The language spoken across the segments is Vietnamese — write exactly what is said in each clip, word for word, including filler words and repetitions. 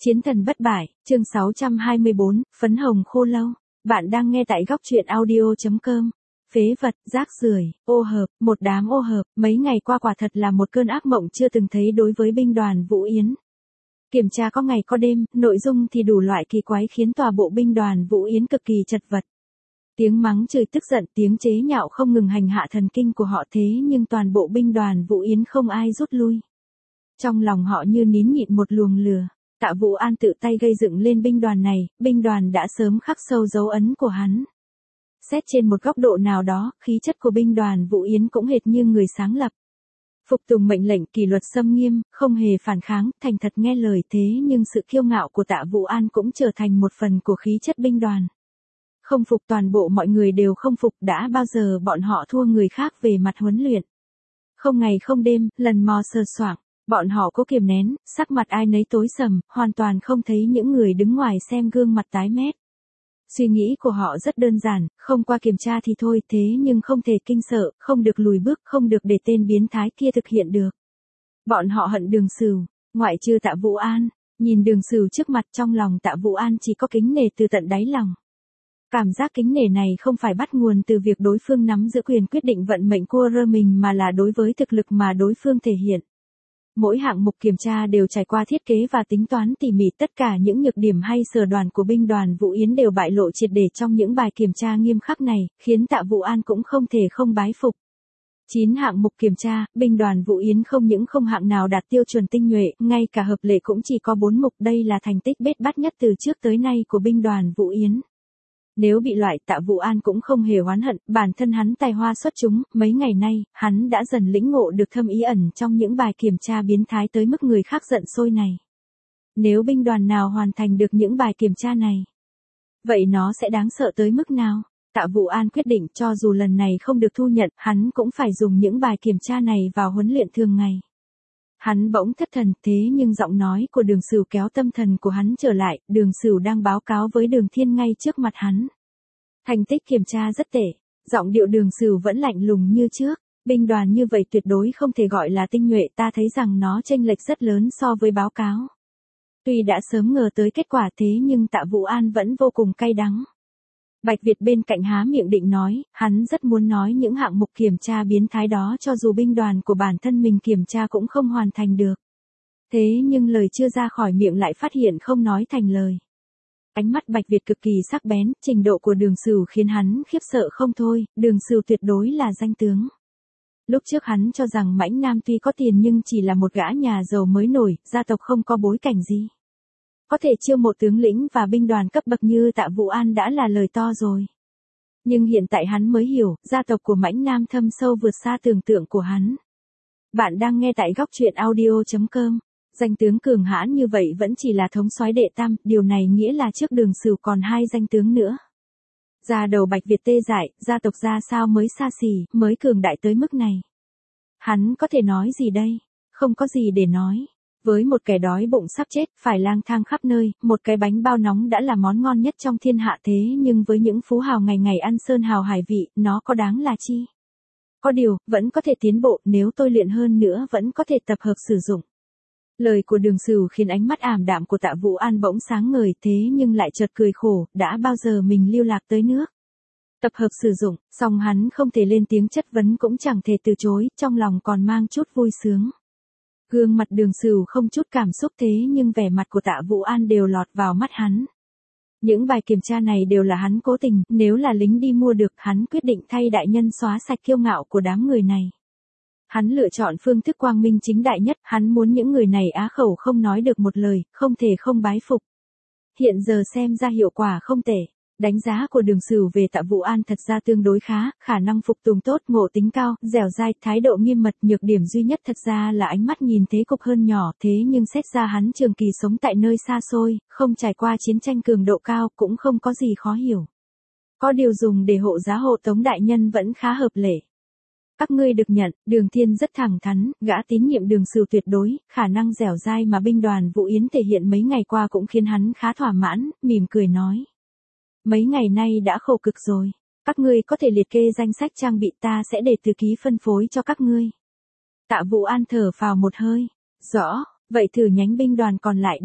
Chiến thần bất bại, chương sáu trăm hai mươi bốn, phấn hồng khô lâu. Bạn đang nghe tại góc truyện audio chấm com. Phế vật, rác rưởi, ô hợp, một đám ô hợp, mấy ngày qua quả thật là một cơn ác mộng chưa từng thấy đối với binh đoàn Vũ Yến. Kiểm tra có ngày có đêm, nội dung thì đủ loại kỳ quái khiến tòa bộ binh đoàn Vũ Yến cực kỳ chật vật. Tiếng mắng chửi tức giận, tiếng chế nhạo không ngừng hành hạ thần kinh của họ, thế nhưng toàn bộ binh đoàn Vũ Yến không ai rút lui. Trong lòng họ như nín nhịn một luồng lửa. Tạ Vũ An tự tay gây dựng lên binh đoàn này, binh đoàn đã sớm khắc sâu dấu ấn của hắn. Xét trên một góc độ nào đó, khí chất của binh đoàn Vũ Yến cũng hệt như người sáng lập. Phục tùng mệnh lệnh, kỷ luật xâm nghiêm, không hề phản kháng, thành thật nghe lời, thế nhưng sự kiêu ngạo của Tạ Vũ An cũng trở thành một phần của khí chất binh đoàn. Không phục, toàn bộ mọi người đều không phục, đã bao giờ bọn họ thua người khác về mặt huấn luyện. Không ngày không đêm, lần mò sờ soạng. Bọn họ cố kiềm nén, sắc mặt ai nấy tối sầm, hoàn toàn không thấy những người đứng ngoài xem gương mặt tái mét. Suy nghĩ của họ rất đơn giản, không qua kiểm tra thì thôi, thế nhưng không thể kinh sợ, không được lùi bước, không được để tên biến thái kia thực hiện được. Bọn họ hận Đường Sửu, ngoại trừ Tạ Vũ An, nhìn Đường Sửu trước mặt, trong lòng Tạ Vũ An chỉ có kính nể từ tận đáy lòng. Cảm giác kính nể này không phải bắt nguồn từ việc đối phương nắm giữ quyền quyết định vận mệnh của mình mà là đối với thực lực mà đối phương thể hiện. Mỗi hạng mục kiểm tra đều trải qua thiết kế và tính toán tỉ mỉ, tất cả những nhược điểm hay sở đoàn của binh đoàn Vũ Yến đều bại lộ triệt để trong những bài kiểm tra nghiêm khắc này, khiến Tạ Vũ An cũng không thể không bái phục. chín hạng mục kiểm tra, binh đoàn Vũ Yến không những không hạng nào đạt tiêu chuẩn tinh nhuệ, ngay cả hợp lệ cũng chỉ có bốn mục, đây là thành tích bết bát nhất từ trước tới nay của binh đoàn Vũ Yến. Nếu bị loại, Tạ Vũ An cũng không hề oán hận, bản thân hắn tài hoa xuất chúng, mấy ngày nay, hắn đã dần lĩnh ngộ được thâm ý ẩn trong những bài kiểm tra biến thái tới mức người khác giận sôi này. Nếu binh đoàn nào hoàn thành được những bài kiểm tra này, vậy nó sẽ đáng sợ tới mức nào? Tạ Vũ An quyết định cho dù lần này không được thu nhận, hắn cũng phải dùng những bài kiểm tra này vào huấn luyện thường ngày. Hắn bỗng thất thần, thế nhưng giọng nói của Đường Sửu kéo tâm thần của hắn trở lại, Đường Sửu đang báo cáo với Đường Thiên ngay trước mặt hắn. Thành tích kiểm tra rất tệ, giọng điệu Đường Sửu vẫn lạnh lùng như trước, binh đoàn như vậy tuyệt đối không thể gọi là tinh nhuệ, ta thấy rằng nó chênh lệch rất lớn so với báo cáo. Tuy đã sớm ngờ tới kết quả thế nhưng Tạ Vũ An vẫn vô cùng cay đắng. Bạch Việt bên cạnh há miệng định nói, hắn rất muốn nói những hạng mục kiểm tra biến thái đó cho dù binh đoàn của bản thân mình kiểm tra cũng không hoàn thành được. Thế nhưng lời chưa ra khỏi miệng lại phát hiện không nói thành lời. Ánh mắt Bạch Việt cực kỳ sắc bén, trình độ của Đường Sửu khiến hắn khiếp sợ không thôi, Đường Sửu tuyệt đối là danh tướng. Lúc trước hắn cho rằng Mãnh Nam tuy có tiền nhưng chỉ là một gã nhà giàu mới nổi, gia tộc không có bối cảnh gì. Có thể chiêu mộ tướng lĩnh và binh đoàn cấp bậc như Tạ Vũ An đã là lời to rồi. Nhưng hiện tại hắn mới hiểu, gia tộc của Mãnh Nam thâm sâu vượt xa tưởng tượng của hắn. Bạn đang nghe tại góc truyện audio chấm com. Danh tướng cường hãn như vậy vẫn chỉ là thống soái đệ tam, điều này nghĩa là trước Đường Sửu còn hai danh tướng nữa. Da đầu Bạch Việt tê dại, gia tộc ra sao mới xa xỉ, mới cường đại tới mức này. Hắn có thể nói gì đây? Không có gì để nói. Với một kẻ đói bụng sắp chết, phải lang thang khắp nơi, một cái bánh bao nóng đã là món ngon nhất trong thiên hạ, thế nhưng với những phú hào ngày ngày ăn sơn hào hải vị, nó có đáng là chi? Có điều, vẫn có thể tiến bộ, nếu tôi luyện hơn nữa vẫn có thể tập hợp sử dụng. Lời của Đường Sửu khiến ánh mắt ảm đạm của Tạ Vũ An bỗng sáng ngời, thế nhưng lại chợt cười khổ, đã bao giờ mình lưu lạc tới nước tập hợp sử dụng, song hắn không thể lên tiếng chất vấn cũng chẳng thể từ chối, trong lòng còn mang chút vui sướng. Gương mặt Đường Sửu không chút cảm xúc thế nhưng vẻ mặt của Tạ Vũ An đều lọt vào mắt hắn. Những bài kiểm tra này đều là hắn cố tình, nếu là lính đi mua được, hắn quyết định thay đại nhân xóa sạch kiêu ngạo của đám người này. Hắn lựa chọn phương thức quang minh chính đại nhất, hắn muốn những người này á khẩu không nói được một lời, không thể không bái phục. Hiện giờ xem ra hiệu quả không tệ. Đánh giá của Đường Sửu về Tạ Vũ An thật ra tương đối khá, khả năng phục tùng tốt, ngộ tính cao, dẻo dai, thái độ nghiêm mật, nhược điểm duy nhất thật ra là ánh mắt nhìn thế cục hơn nhỏ, thế nhưng xét ra hắn trường kỳ sống tại nơi xa xôi, không trải qua chiến tranh cường độ cao, cũng không có gì khó hiểu. Có điều dùng để hộ giá hộ tống đại nhân vẫn khá hợp lệ. Các ngươi được nhận, Đường Thiên rất thẳng thắn, gã tín nhiệm Đường Sửu tuyệt đối, khả năng dẻo dai mà binh đoàn Vũ Yến thể hiện mấy ngày qua cũng khiến hắn khá thỏa mãn, mỉm cười nói. Mấy ngày nay đã khổ cực rồi, các ngươi có thể liệt kê danh sách trang bị, ta sẽ để thư ký phân phối cho các ngươi. Tạ Vũ An thở phào một hơi, rõ, vậy thử nhánh binh đoàn còn lại đi.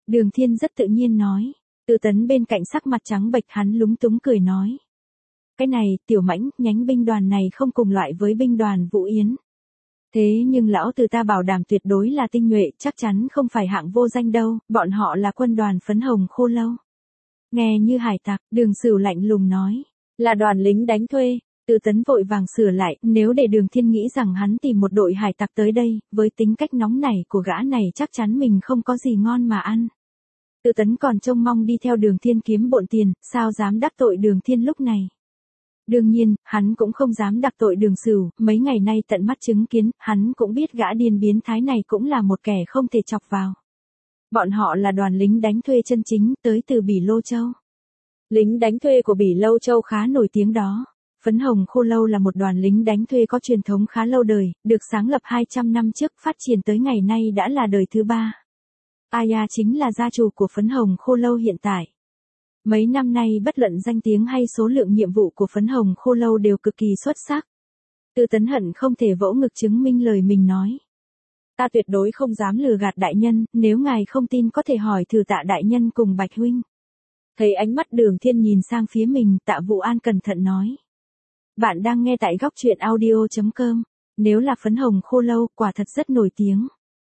Đường Thiên rất tự nhiên nói. Từ Tấn bên cạnh sắc mặt trắng bệch, hắn lúng túng cười nói. Cái này, Tiểu Mãnh, nhánh binh đoàn này không cùng loại với binh đoàn Vũ Yến. Thế nhưng lão từ ta bảo đảm tuyệt đối là tinh nhuệ, chắc chắn không phải hạng vô danh đâu, bọn họ là quân đoàn phấn hồng khô lâu. Nghe như hải tặc, Đường Sửu lạnh lùng nói. Là đoàn lính đánh thuê. Từ Tấn vội vàng sửa lại, nếu để Đường Thiên nghĩ rằng hắn tìm một đội hải tặc tới đây, với tính cách nóng nảy của gã này chắc chắn mình không có gì ngon mà ăn. Từ Tấn còn trông mong đi theo Đường Thiên kiếm bộn tiền, sao dám đắc tội Đường Thiên lúc này. Đương nhiên, hắn cũng không dám đắc tội Đường Sửu, mấy ngày nay tận mắt chứng kiến, hắn cũng biết gã điên biến thái này cũng là một kẻ không thể chọc vào. Bọn họ là đoàn lính đánh thuê chân chính, tới từ Bỉ Lô Châu. Lính đánh thuê của Bỉ Lô Châu khá nổi tiếng đó. Phấn Hồng Khô Lâu là một đoàn lính đánh thuê có truyền thống khá lâu đời, được sáng lập hai trăm năm trước, phát triển tới ngày nay đã là đời thứ ba. Aya chính là gia chủ của Phấn Hồng Khô Lâu hiện tại. Mấy năm nay bất luận danh tiếng hay số lượng nhiệm vụ của Phấn Hồng Khô Lâu đều cực kỳ xuất sắc. Từ Tấn hận không thể vỗ ngực chứng minh lời mình nói. Ta tuyệt đối không dám lừa gạt đại nhân, nếu ngài không tin có thể hỏi thử Tạ đại nhân cùng Bạch huynh. Thấy ánh mắt Đường Thiên nhìn sang phía mình, Tạ Vũ An cẩn thận nói. Bạn đang nghe tại góc truyện audio chấm com. Nếu là Phấn Hồng Khô Lâu, quả thật rất nổi tiếng.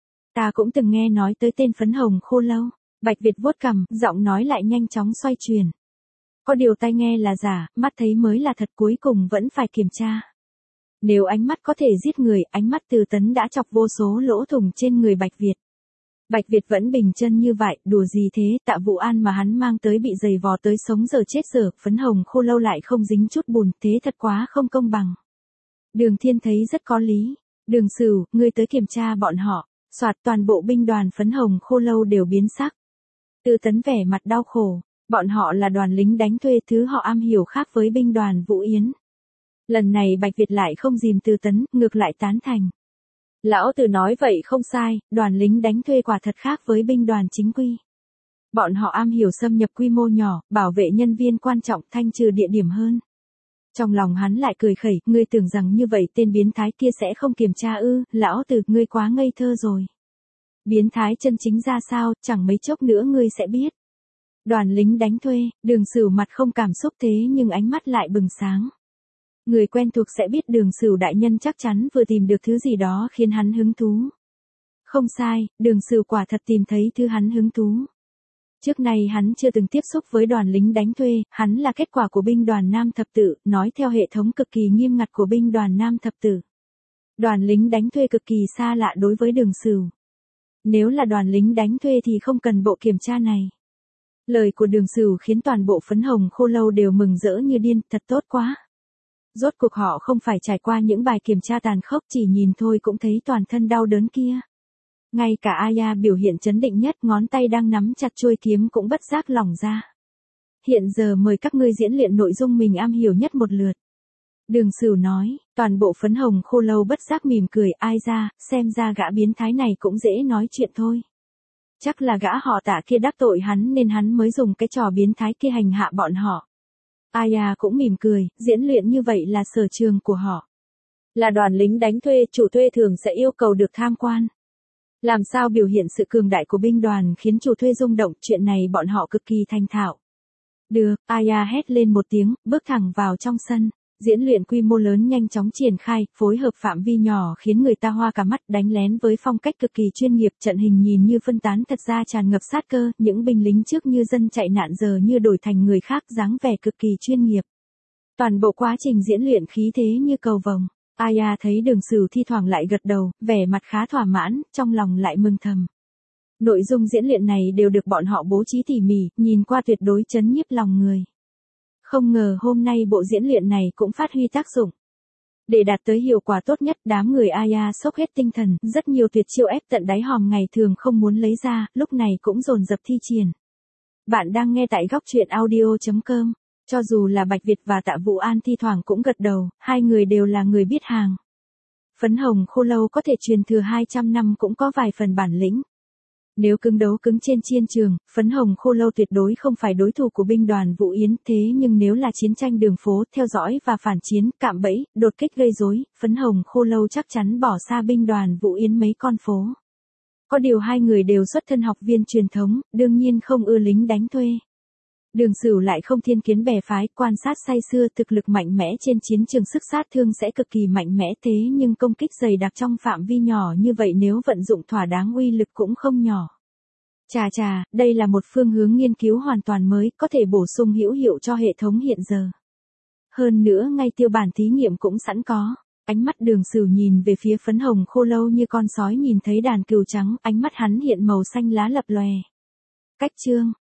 Ta cũng từng nghe nói tới tên Phấn Hồng Khô Lâu. Bạch Việt vuốt cằm, giọng nói lại nhanh chóng xoay chuyển. Có điều tai nghe là giả, mắt thấy mới là thật, cuối cùng vẫn phải kiểm tra. Nếu ánh mắt có thể giết người, ánh mắt Từ Tấn đã chọc vô số lỗ thủng trên người Bạch Việt. Bạch Việt vẫn bình chân như vậy, đùa gì thế, Tạ Vũ An mà hắn mang tới bị giày vò tới sống giờ chết giờ, Phấn Hồng Khô Lâu lại không dính chút bùn, thế thật quá không công bằng. Đường Thiên thấy rất có lý. Đường Sửu, ngươi tới kiểm tra bọn họ. Soạt, toàn bộ binh đoàn Phấn Hồng Khô Lâu đều biến sắc. Từ Tấn vẻ mặt đau khổ, bọn họ là đoàn lính đánh thuê, thứ họ am hiểu khác với binh đoàn Vũ Yến. Lần này Bạch Việt lại không dìm Từ Tấn, ngược lại tán thành. Lão Từ nói vậy không sai, đoàn lính đánh thuê quả thật khác với binh đoàn chính quy. Bọn họ am hiểu xâm nhập quy mô nhỏ, bảo vệ nhân viên quan trọng, thanh trừ địa điểm hơn. Trong lòng hắn lại cười khẩy, ngươi tưởng rằng như vậy tên biến thái kia sẽ không kiểm tra ư? Lão Từ, ngươi quá ngây thơ rồi. Biến thái chân chính ra sao, chẳng mấy chốc nữa ngươi sẽ biết. Đoàn lính đánh thuê, Đường Sửu mặt không cảm xúc thế nhưng ánh mắt lại bừng sáng. Người quen thuộc sẽ biết Đường Sửu đại nhân chắc chắn vừa tìm được thứ gì đó khiến hắn hứng thú. Không sai, Đường Sửu quả thật tìm thấy thứ hắn hứng thú. Trước nay hắn chưa từng tiếp xúc với đoàn lính đánh thuê, hắn là kết quả của binh đoàn Nam Thập Tự, nói theo hệ thống cực kỳ nghiêm ngặt của binh đoàn Nam Thập Tự. Đoàn lính đánh thuê cực kỳ xa lạ đối với Đường Sửu. Nếu là đoàn lính đánh thuê thì không cần bộ kiểm tra này. Lời của Đường Sửu khiến toàn bộ Phấn Hồng Khô Lâu đều mừng rỡ như điên, thật tốt quá. Rốt cuộc họ không phải trải qua những bài kiểm tra tàn khốc, chỉ nhìn thôi cũng thấy toàn thân đau đớn kia. Ngay cả Aya biểu hiện chấn định nhất, ngón tay đang nắm chặt chuôi kiếm cũng bất giác lỏng ra. Hiện giờ mời các ngươi diễn luyện nội dung mình am hiểu nhất một lượt. Đường Sửu nói, toàn bộ Phấn Hồng Khô Lâu bất giác mỉm cười, ai ra, xem ra gã biến thái này cũng dễ nói chuyện thôi. Chắc là gã họ Tạ kia đắc tội hắn nên hắn mới dùng cái trò biến thái kia hành hạ bọn họ. Aya cũng mỉm cười, diễn luyện như vậy là sở trường của họ. Là đoàn lính đánh thuê, chủ thuê thường sẽ yêu cầu được tham quan. Làm sao biểu hiện sự cường đại của binh đoàn khiến chủ thuê rung động, chuyện này bọn họ cực kỳ thành thạo. Được, Aya hét lên một tiếng, bước thẳng vào trong sân. Diễn luyện quy mô lớn nhanh chóng triển khai, phối hợp phạm vi nhỏ khiến người ta hoa cả mắt, đánh lén với phong cách cực kỳ chuyên nghiệp, trận hình nhìn như phân tán thật ra tràn ngập sát cơ, những binh lính trước như dân chạy nạn giờ như đổi thành người khác, dáng vẻ cực kỳ chuyên nghiệp. Toàn bộ quá trình diễn luyện khí thế như cầu vồng. Aya thấy Đường Sửu thi thoảng lại gật đầu, vẻ mặt khá thỏa mãn, trong lòng lại mừng thầm. Nội dung diễn luyện này đều được bọn họ bố trí tỉ mỉ, nhìn qua tuyệt đối chấn nhiếp lòng người. Không ngờ hôm nay bộ diễn luyện này cũng phát huy tác dụng. Để đạt tới hiệu quả tốt nhất, đám người Aya sốc hết tinh thần, rất nhiều tuyệt chiêu ép tận đáy hòm ngày thường không muốn lấy ra, lúc này cũng dồn dập thi triển. Bạn đang nghe tại góc truyện audio chấm com. Cho dù là Bạch Việt và Tạ Vũ An thi thoảng cũng gật đầu, hai người đều là người biết hàng. Phấn Hồng Khô Lâu có thể truyền thừa hai trăm năm cũng có vài phần bản lĩnh. Nếu cứng đấu cứng trên chiến trường, Phấn Hồng Khô Lâu tuyệt đối không phải đối thủ của binh đoàn Vũ Yến, thế nhưng nếu là chiến tranh đường phố, theo dõi và phản chiến, cạm bẫy, đột kích gây rối, Phấn Hồng Khô Lâu chắc chắn bỏ xa binh đoàn Vũ Yến mấy con phố. Có điều hai người đều xuất thân học viên truyền thống, đương nhiên không ưa lính đánh thuê. Đường Sửu lại không thiên kiến bè phái, quan sát say sưa, thực lực mạnh mẽ trên chiến trường sức sát thương sẽ cực kỳ mạnh mẽ, thế nhưng công kích dày đặc trong phạm vi nhỏ như vậy nếu vận dụng thỏa đáng uy lực cũng không nhỏ. Chà chà, đây là một phương hướng nghiên cứu hoàn toàn mới, có thể bổ sung hữu hiệu cho hệ thống hiện giờ. Hơn nữa ngay tiêu bản thí nghiệm cũng sẵn có. Ánh mắt Đường Sửu nhìn về phía phấn hồng khô lâu như con sói nhìn thấy đàn cừu trắng, ánh mắt hắn hiện màu xanh lá lập lòe. Cách chương